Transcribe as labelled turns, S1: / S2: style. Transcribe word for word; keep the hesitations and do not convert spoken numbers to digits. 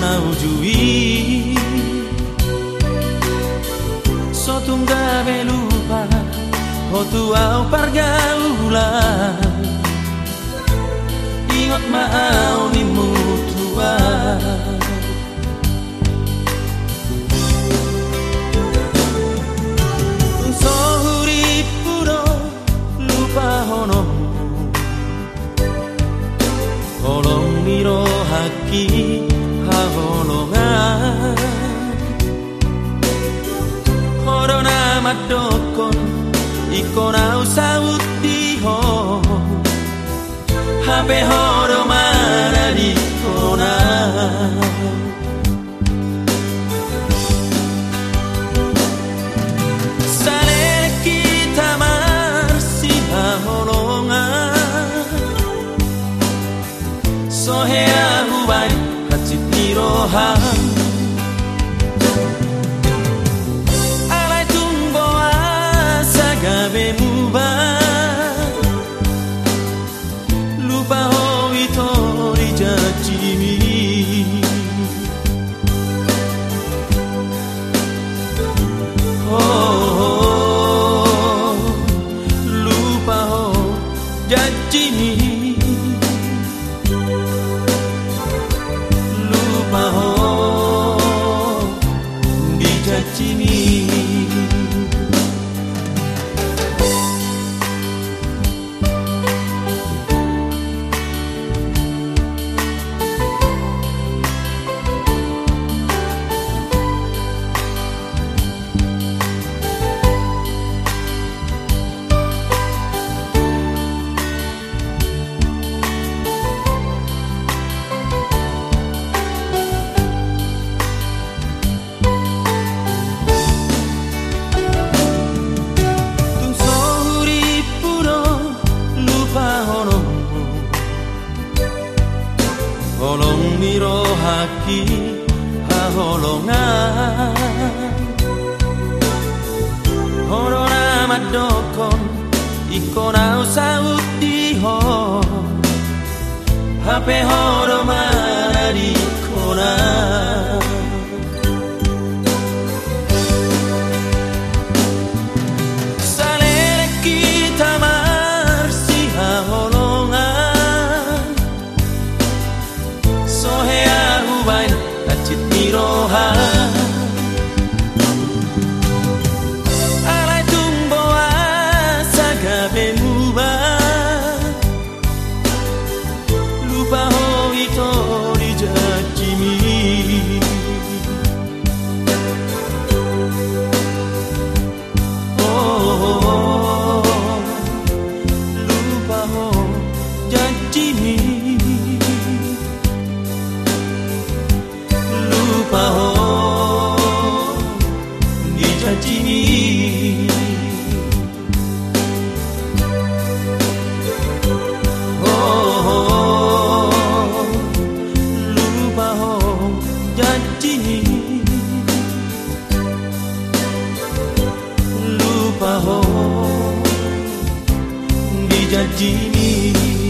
S1: naujui sotunggawe lupa hotu au pergaulan ingat mau ni mutua sohuri puro lupa hono holong miro haki haholongan horona madokon ikona usawut diho hape horo mara dikona sale kita marsi haholongan sohe ahubai hacit nirohan alai tumbo asagabe muba lupa hoi tori jajimi oh, oh lupa ho jajimi lupa ho dijajimi holong miro haki haholongan horona madokon ikona usawut diho hape horo mara dikona sale kita marsi haholongan sohe ahubai hacit nirohan alai tumbo asagabe muba lupa hoi tori jajimi oh, oh, oh lupa ho jajimi lupa ho dijajimi oh, oh lupa ho jajimi lupa ho dijajimi